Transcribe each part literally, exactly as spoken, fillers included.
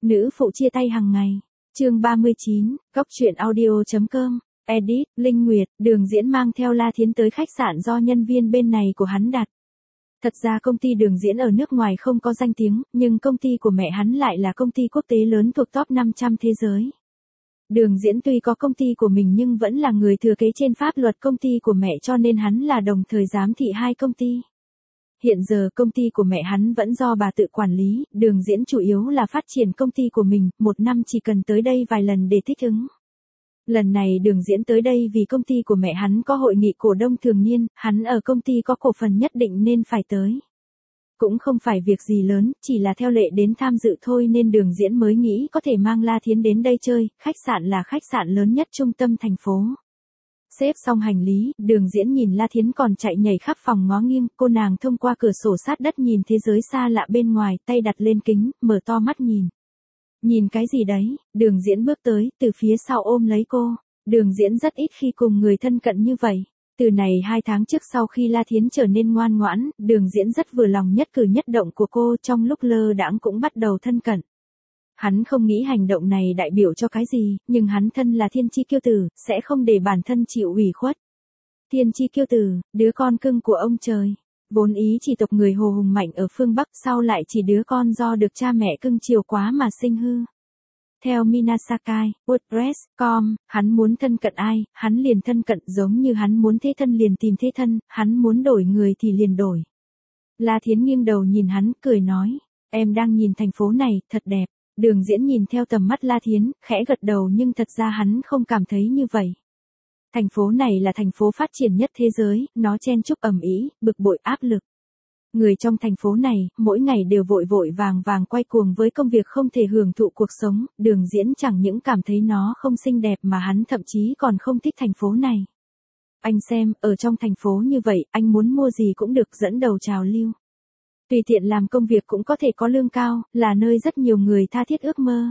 Nữ phụ chia tay hàng ngày. Chương ba mươi chín, Góc truyện audio chấm com. Edit, Linh Nguyệt, Đường Diễn mang theo La Thiến tới khách sạn do nhân viên bên này của hắn đặt. Thật ra công ty Đường Diễn ở nước ngoài không có danh tiếng, nhưng công ty của mẹ hắn lại là công ty quốc tế lớn thuộc top năm trăm thế giới. Đường Diễn tuy có công ty của mình nhưng vẫn là người thừa kế trên pháp luật công ty của mẹ, cho nên hắn là đồng thời giám thị hai công ty. Hiện giờ công ty của mẹ hắn vẫn do bà tự quản lý, Đường Diễn chủ yếu là phát triển công ty của mình, một năm chỉ cần tới đây vài lần để thích ứng. Lần này Đường Diễn tới đây vì công ty của mẹ hắn có hội nghị cổ đông thường niên, hắn ở công ty có cổ phần nhất định nên phải tới. Cũng không phải việc gì lớn, chỉ là theo lệ đến tham dự thôi nên Đường Diễn mới nghĩ có thể mang La Thiến đến đây chơi, khách sạn là khách sạn lớn nhất trung tâm thành phố. Xếp xong hành lý, Đường Diễn nhìn La Thiến còn chạy nhảy khắp phòng ngó nghiêng, cô nàng thông qua cửa sổ sát đất nhìn thế giới xa lạ bên ngoài, tay đặt lên kính, mở to mắt nhìn. Nhìn cái gì đấy? Đường Diễn bước tới, từ phía sau ôm lấy cô. Đường Diễn rất ít khi cùng người thân cận như vậy. Từ này hai tháng trước sau khi La Thiến trở nên ngoan ngoãn, Đường Diễn rất vừa lòng nhất cử nhất động của cô, trong lúc lơ đãng cũng bắt đầu thân cận. Hắn không nghĩ hành động này đại biểu cho cái gì, nhưng hắn thân là thiên chi kiêu tử, sẽ không để bản thân chịu ủy khuất. Thiên chi kiêu tử, đứa con cưng của ông trời. Vốn ý chỉ tộc người Hồ hùng mạnh ở phương Bắc, sau lại chỉ đứa con do được cha mẹ cưng chiều quá mà sinh hư. Theo Minasakai, WordPress chấm com, hắn muốn thân cận ai, hắn liền thân cận, giống như hắn muốn thế thân liền tìm thế thân, hắn muốn đổi người thì liền đổi. La Thiến nghiêng đầu nhìn hắn, cười nói, em đang nhìn thành phố này, thật đẹp. Đường Diễn nhìn theo tầm mắt La Thiến, khẽ gật đầu nhưng thật ra hắn không cảm thấy như vậy. Thành phố này là thành phố phát triển nhất thế giới, nó chen chúc ầm ĩ, bực bội áp lực. Người trong thành phố này, mỗi ngày đều vội vội vàng vàng quay cuồng với công việc không thể hưởng thụ cuộc sống, Đường Diễn chẳng những cảm thấy nó không xinh đẹp mà hắn thậm chí còn không thích thành phố này. Anh xem, ở trong thành phố như vậy, anh muốn mua gì cũng được, dẫn đầu trào lưu. Tùy tiện làm công việc cũng có thể có lương cao, là nơi rất nhiều người tha thiết ước mơ.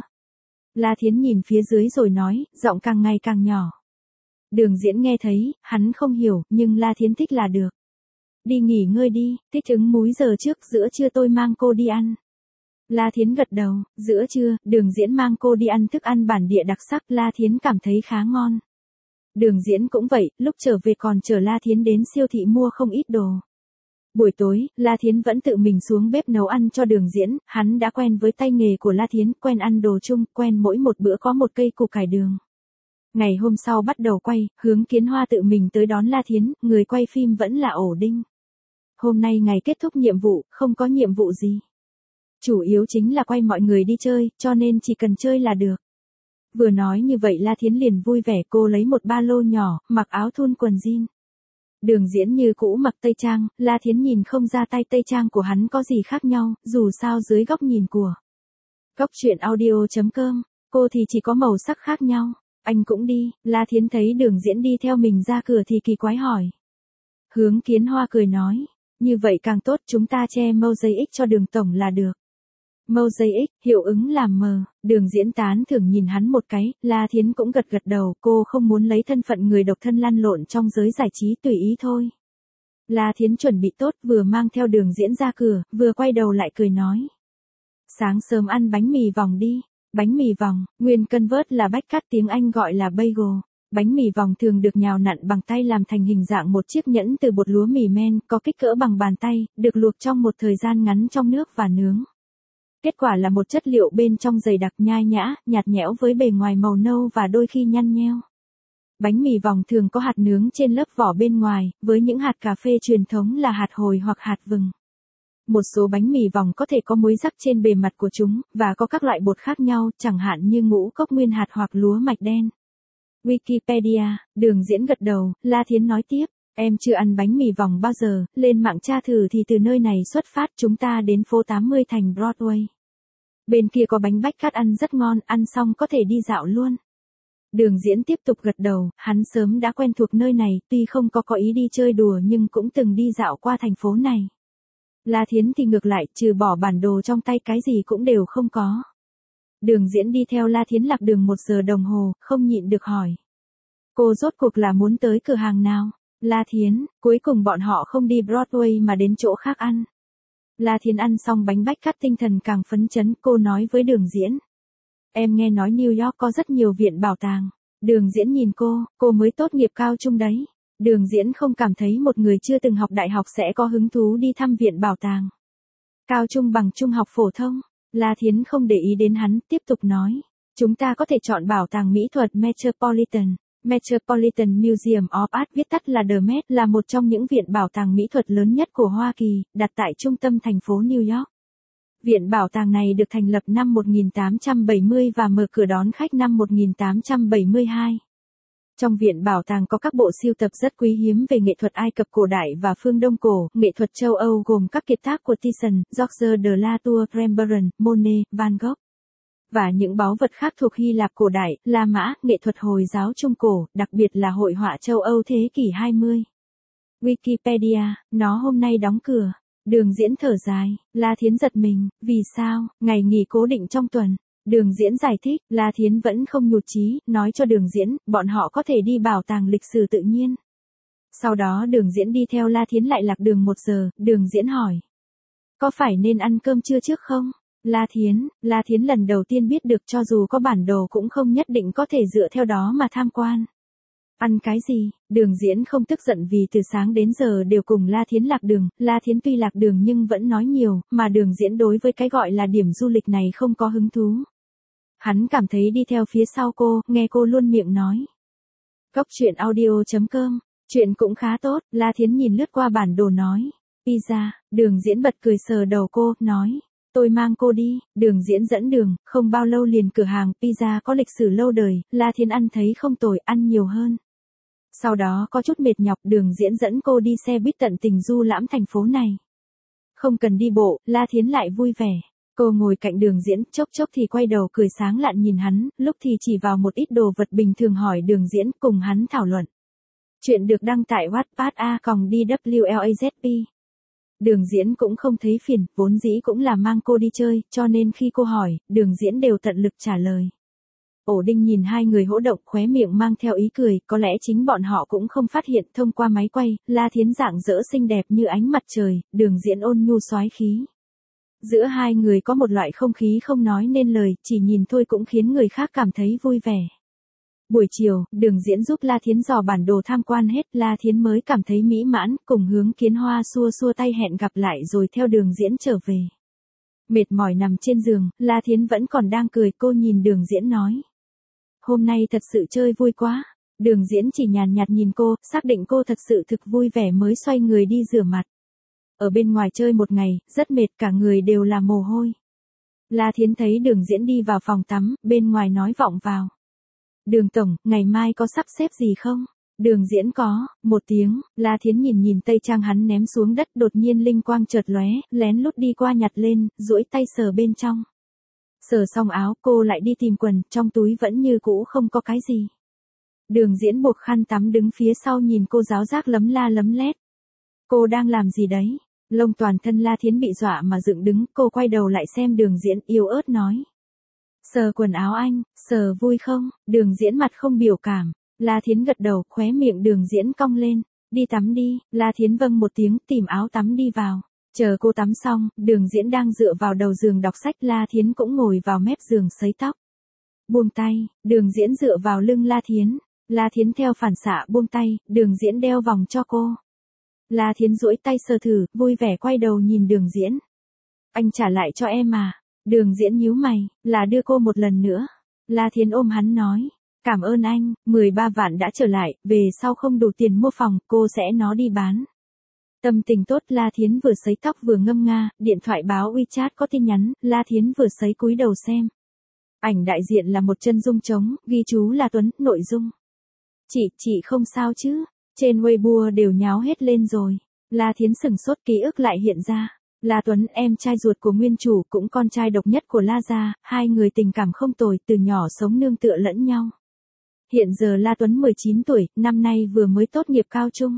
La Thiến nhìn phía dưới rồi nói, giọng càng ngày càng nhỏ. Đường Diễn nghe thấy, hắn không hiểu, nhưng La Thiến thích là được. Đi nghỉ ngơi đi, thích ứng múi giờ trước, giữa trưa tôi mang cô đi ăn. La Thiến gật đầu, giữa trưa, Đường Diễn mang cô đi ăn thức ăn bản địa đặc sắc, La Thiến cảm thấy khá ngon. Đường Diễn cũng vậy, lúc trở về còn chở La Thiến đến siêu thị mua không ít đồ. Buổi tối, La Thiến vẫn tự mình xuống bếp nấu ăn cho Đường Diễn, hắn đã quen với tay nghề của La Thiến, quen ăn đồ chung, quen mỗi một bữa có một cây củ cải đường. Ngày hôm sau bắt đầu quay, Hướng Kiến Hoa tự mình tới đón La Thiến, người quay phim vẫn là Ổ Đinh. Hôm nay ngày kết thúc nhiệm vụ, không có nhiệm vụ gì. Chủ yếu chính là quay mọi người đi chơi, cho nên chỉ cần chơi là được. Vừa nói như vậy La Thiến liền vui vẻ, cô lấy một ba lô nhỏ, mặc áo thun quần jean. Đường Diễn như cũ mặc tây trang, La Thiến nhìn không ra tay tây trang của hắn có gì khác nhau, dù sao dưới góc nhìn của Góc truyện audio chấm com, cô thì chỉ có màu sắc khác nhau. Anh cũng đi, La Thiến thấy Đường Diễn đi theo mình ra cửa thì kỳ quái hỏi. Hướng Kiến Hoa cười nói, như vậy càng tốt, chúng ta che mosaic cho Đường tổng là được. Mosaic, hiệu ứng làm mờ, Đường Diễn tán thưởng nhìn hắn một cái, La Thiến cũng gật gật đầu, cô không muốn lấy thân phận người độc thân lăn lộn trong giới giải trí, tùy ý thôi. La Thiến chuẩn bị tốt, vừa mang theo Đường Diễn ra cửa, vừa quay đầu lại cười nói. Sáng sớm ăn bánh mì vòng đi. Bánh mì vòng, nguyên cân vớt là bách cát, tiếng Anh gọi là bagel. Bánh mì vòng thường được nhào nặn bằng tay làm thành hình dạng một chiếc nhẫn từ bột lúa mì men, có kích cỡ bằng bàn tay, được luộc trong một thời gian ngắn trong nước và nướng. Kết quả là một chất liệu bên trong dày đặc, nhai nhã, nhạt nhẽo với bề ngoài màu nâu và đôi khi nhăn nheo. Bánh mì vòng thường có hạt nướng trên lớp vỏ bên ngoài, với những hạt cà phê truyền thống là hạt hồi hoặc hạt vừng. Một số bánh mì vòng có thể có muối rắc trên bề mặt của chúng, và có các loại bột khác nhau, chẳng hạn như ngũ cốc nguyên hạt hoặc lúa mạch đen. Wikipedia, Đường Diễn gật đầu, La Thiến nói tiếp, em chưa ăn bánh mì vòng bao giờ, lên mạng tra thử thì từ nơi này xuất phát, chúng ta đến phố tám mươi thành Broadway. Bên kia có bánh bách cát ăn rất ngon, ăn xong có thể đi dạo luôn. Đường Diễn tiếp tục gật đầu, hắn sớm đã quen thuộc nơi này, tuy không có có ý đi chơi đùa nhưng cũng từng đi dạo qua thành phố này. La Thiến thì ngược lại, trừ bỏ bản đồ trong tay cái gì cũng đều không có. Đường Diễn đi theo La Thiến lạc đường một giờ đồng hồ, không nhịn được hỏi. Cô rốt cuộc là muốn tới cửa hàng nào? La Thiến, cuối cùng bọn họ không đi Broadway mà đến chỗ khác ăn. La Thiến ăn xong bánh bách cát tinh thần càng phấn chấn, cô nói với Đường Diễn. Em nghe nói New York có rất nhiều viện bảo tàng. Đường Diễn nhìn cô, cô mới tốt nghiệp cao trung đấy. Đường Diễn không cảm thấy một người chưa từng học đại học sẽ có hứng thú đi thăm viện bảo tàng. Cao trung bằng trung học phổ thông. La Thiến không để ý đến hắn, tiếp tục nói. Chúng ta có thể chọn bảo tàng mỹ thuật Metropolitan. Metropolitan Museum of Art viết tắt là đê em e tê là một trong những viện bảo tàng mỹ thuật lớn nhất của Hoa Kỳ, đặt tại trung tâm thành phố New York. Viện bảo tàng này được thành lập năm một nghìn tám trăm bảy mươi và mở cửa đón khách năm một nghìn tám trăm bảy mươi hai. Trong viện bảo tàng có các bộ sưu tập rất quý hiếm về nghệ thuật Ai Cập cổ đại và phương Đông cổ, nghệ thuật châu Âu gồm các kiệt tác của Titian, Georges de la Tour, Rembrandt, Monet, Van Gogh. Và những báu vật khác thuộc Hy Lạp cổ đại, La Mã, nghệ thuật Hồi giáo Trung cổ, đặc biệt là hội họa châu Âu thế kỷ hai mươi. Wikipedia, nó hôm nay đóng cửa. Đường Diễn thở dài, La Thiến giật mình, vì sao, ngày nghỉ cố định trong tuần. Đường Diễn giải thích, La Thiến vẫn không nhụt chí, nói cho Đường Diễn, bọn họ có thể đi bảo tàng lịch sử tự nhiên. Sau đó Đường Diễn đi theo La Thiến lại lạc đường một giờ, Đường Diễn hỏi. Có phải nên ăn cơm trưa trước không? La Thiến, La Thiến lần đầu tiên biết được cho dù có bản đồ cũng không nhất định có thể dựa theo đó mà tham quan. Ăn cái gì? Đường Diễn không tức giận vì từ sáng đến giờ đều cùng La Thiến lạc đường, La Thiến tuy lạc đường nhưng vẫn nói nhiều, mà Đường Diễn đối với cái gọi là điểm du lịch này không có hứng thú. Hắn cảm thấy đi theo phía sau cô, nghe cô luôn miệng nói. Cốc truyện audio chấm com, chuyện cũng khá tốt, La Thiến nhìn lướt qua bản đồ nói. Pizza, Đường Diễn bật cười sờ đầu cô, nói. Tôi mang cô đi, Đường Diễn dẫn đường, không bao lâu liền cửa hàng pizza có lịch sử lâu đời, La Thiến ăn thấy không tồi, ăn nhiều hơn. Sau đó có chút mệt nhọc, Đường Diễn dẫn cô đi xe buýt tận tình du lãm thành phố này. Không cần đi bộ, La Thiến lại vui vẻ. Cô ngồi cạnh Đường Diễn, chốc chốc thì quay đầu cười sáng lạn nhìn hắn, lúc thì chỉ vào một ít đồ vật bình thường hỏi Đường Diễn, cùng hắn thảo luận. Chuyện được đăng tại Wattpad a còng đê vê lờ a zét pê. Đường Diễn cũng không thấy phiền, vốn dĩ cũng là mang cô đi chơi, cho nên khi cô hỏi, Đường Diễn đều tận lực trả lời. Ổ Đinh nhìn hai người hỗ động, khóe miệng mang theo ý cười, có lẽ chính bọn họ cũng không phát hiện. Thông qua máy quay, La Thiến rạng rỡ xinh đẹp như ánh mặt trời, Đường Diễn ôn nhu soái khí. Giữa hai người có một loại không khí không nói nên lời, chỉ nhìn thôi cũng khiến người khác cảm thấy vui vẻ. Buổi chiều, Đường Diễn giúp La Thiến dò bản đồ tham quan hết, La Thiến mới cảm thấy mỹ mãn, cùng Hướng Kiến Hoa xua xua tay hẹn gặp lại rồi theo Đường Diễn trở về. Mệt mỏi nằm trên giường, La Thiến vẫn còn đang cười, cô nhìn Đường Diễn nói. Hôm nay thật sự chơi vui quá. Đường Diễn chỉ nhàn nhạt nhìn cô, xác định cô thật sự thực vui vẻ mới xoay người đi rửa mặt. Ở bên ngoài chơi một ngày, rất mệt, cả người đều là mồ hôi. La Thiến thấy Đường Diễn đi vào phòng tắm, bên ngoài nói vọng vào. Đường tổng, ngày mai có sắp xếp gì không? Đường Diễn có, một tiếng, La Thiến nhìn nhìn tây trang hắn ném xuống đất, đột nhiên linh quang chợt lóe, lén lút đi qua nhặt lên, duỗi tay sờ bên trong. Sờ xong áo, cô lại đi tìm quần, trong túi vẫn như cũ không có cái gì. Đường Diễn buộc khăn tắm đứng phía sau nhìn cô giáo giác lấm la lấm lét. Cô đang làm gì đấy? Lông toàn thân La Thiến bị dọa mà dựng đứng, cô quay đầu lại xem Đường Diễn, yếu ớt nói. Sờ quần áo anh, sờ vui không? Đường Diễn mặt không biểu cảm. La Thiến gật đầu, khóe miệng Đường Diễn cong lên. Đi tắm đi, La Thiến vâng một tiếng, tìm áo tắm đi vào. Chờ cô tắm xong, Đường Diễn đang dựa vào đầu giường đọc sách, La Thiến cũng ngồi vào mép giường sấy tóc. Buông tay, Đường Diễn dựa vào lưng La Thiến. La Thiến theo phản xạ buông tay, Đường Diễn đeo vòng cho cô. La Thiến duỗi tay sờ thử, vui vẻ quay đầu nhìn Đường Diễn. Anh trả lại cho em mà. Đường Diễn nhíu mày, là đưa cô một lần nữa. La Thiến ôm hắn nói. Cảm ơn anh, mười ba vạn đã trở lại, về sau không đủ tiền mua phòng, cô sẽ nó đi bán. Tâm tình tốt, La Thiến vừa sấy tóc vừa ngâm nga, điện thoại báo WeChat có tin nhắn, La Thiến vừa sấy cúi đầu xem. Ảnh đại diện là một chân dung trống, ghi chú là Tuấn, nội dung. Chị, chị không sao chứ, trên Weibo đều nháo hết lên rồi. La Thiến sửng sốt, ký ức lại hiện ra. La Tuấn, em trai ruột của nguyên chủ, cũng con trai độc nhất của La gia, hai người tình cảm không tồi, từ nhỏ sống nương tựa lẫn nhau. Hiện giờ La Tuấn mười chín tuổi, năm nay vừa mới tốt nghiệp cao trung.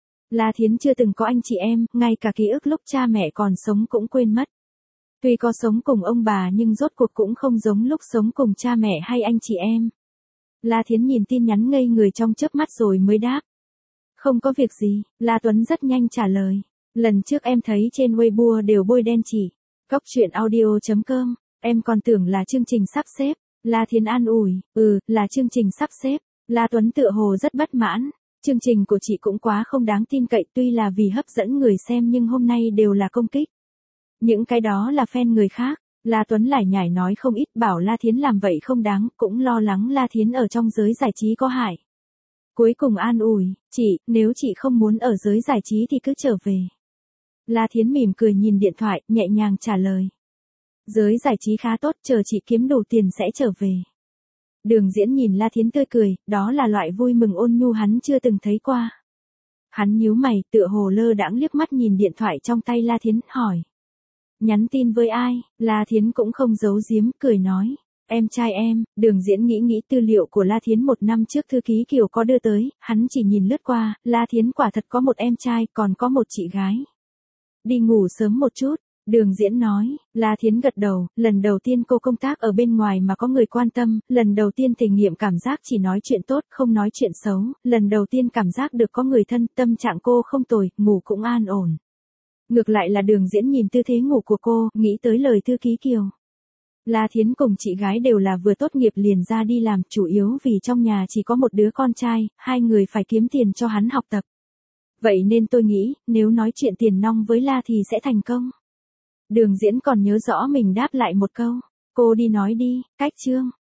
La Thiến chưa từng có anh chị em, ngay cả ký ức lúc cha mẹ còn sống cũng quên mất. Tuy có sống cùng ông bà nhưng rốt cuộc cũng không giống lúc sống cùng cha mẹ hay anh chị em. La Thiến nhìn tin nhắn ngây người trong chớp mắt rồi mới đáp. Không có việc gì, La Tuấn rất nhanh trả lời. Lần trước em thấy trên Weibo đều bôi đen chỉ. Cốc truyện audio chấm com, em còn tưởng là chương trình sắp xếp. La Thiến an ủi, ừ, là chương trình sắp xếp. La Tuấn tựa hồ rất bất mãn. Chương trình của chị cũng quá không đáng tin cậy, tuy là vì hấp dẫn người xem nhưng hôm nay đều là công kích. Những cái đó là fan người khác. La Tuấn lải nhải nói không ít, bảo La Thiến làm vậy không đáng, cũng lo lắng La Thiến ở trong giới giải trí có hại. Cuối cùng an ủi, chị, nếu chị không muốn ở giới giải trí thì cứ trở về. La Thiến mỉm cười nhìn điện thoại, nhẹ nhàng trả lời. Giới giải trí khá tốt, chờ chị kiếm đủ tiền sẽ trở về. Đường Diễn nhìn La Thiến tươi cười, đó là loại vui mừng ôn nhu hắn chưa từng thấy qua. Hắn nhíu mày, tựa hồ lơ đãng liếc mắt nhìn điện thoại trong tay La Thiến, hỏi. Nhắn tin với ai? La Thiến cũng không giấu giếm, cười nói. Em trai em. Đường Diễn nghĩ nghĩ tư liệu của La Thiến một năm trước thư ký Kiều có đưa tới, hắn chỉ nhìn lướt qua, La Thiến quả thật có một em trai, còn có một chị gái. Đi ngủ sớm một chút. Đường Diễn nói. La Thiến gật đầu, lần đầu tiên cô công tác ở bên ngoài mà có người quan tâm, lần đầu tiên thể nghiệm cảm giác chỉ nói chuyện tốt, không nói chuyện xấu, lần đầu tiên cảm giác được có người thân, tâm trạng cô không tồi, ngủ cũng an ổn. Ngược lại là Đường Diễn nhìn tư thế ngủ của cô, nghĩ tới lời thư ký Kiều. La Thiến cùng chị gái đều là vừa tốt nghiệp liền ra đi làm, chủ yếu vì trong nhà chỉ có một đứa con trai, hai người phải kiếm tiền cho hắn học tập. Vậy nên tôi nghĩ, nếu nói chuyện tiền nong với La thì sẽ thành công. Đường Diễn còn nhớ rõ mình đáp lại một câu. Cô đi nói đi, cách chương.